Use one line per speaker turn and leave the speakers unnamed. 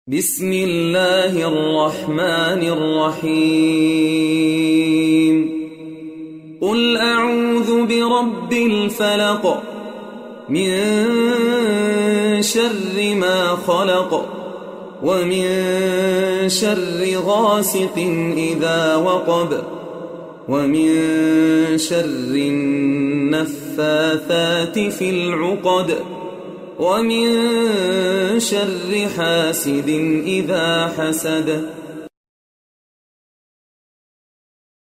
بسم الله الرحمن الرحيم قل أعوذ برب الفلق من شر ما خلق ومن شر غاسق إذا وقب ومن شر النفاثات في العقد ومن شر حاسد إذا حسد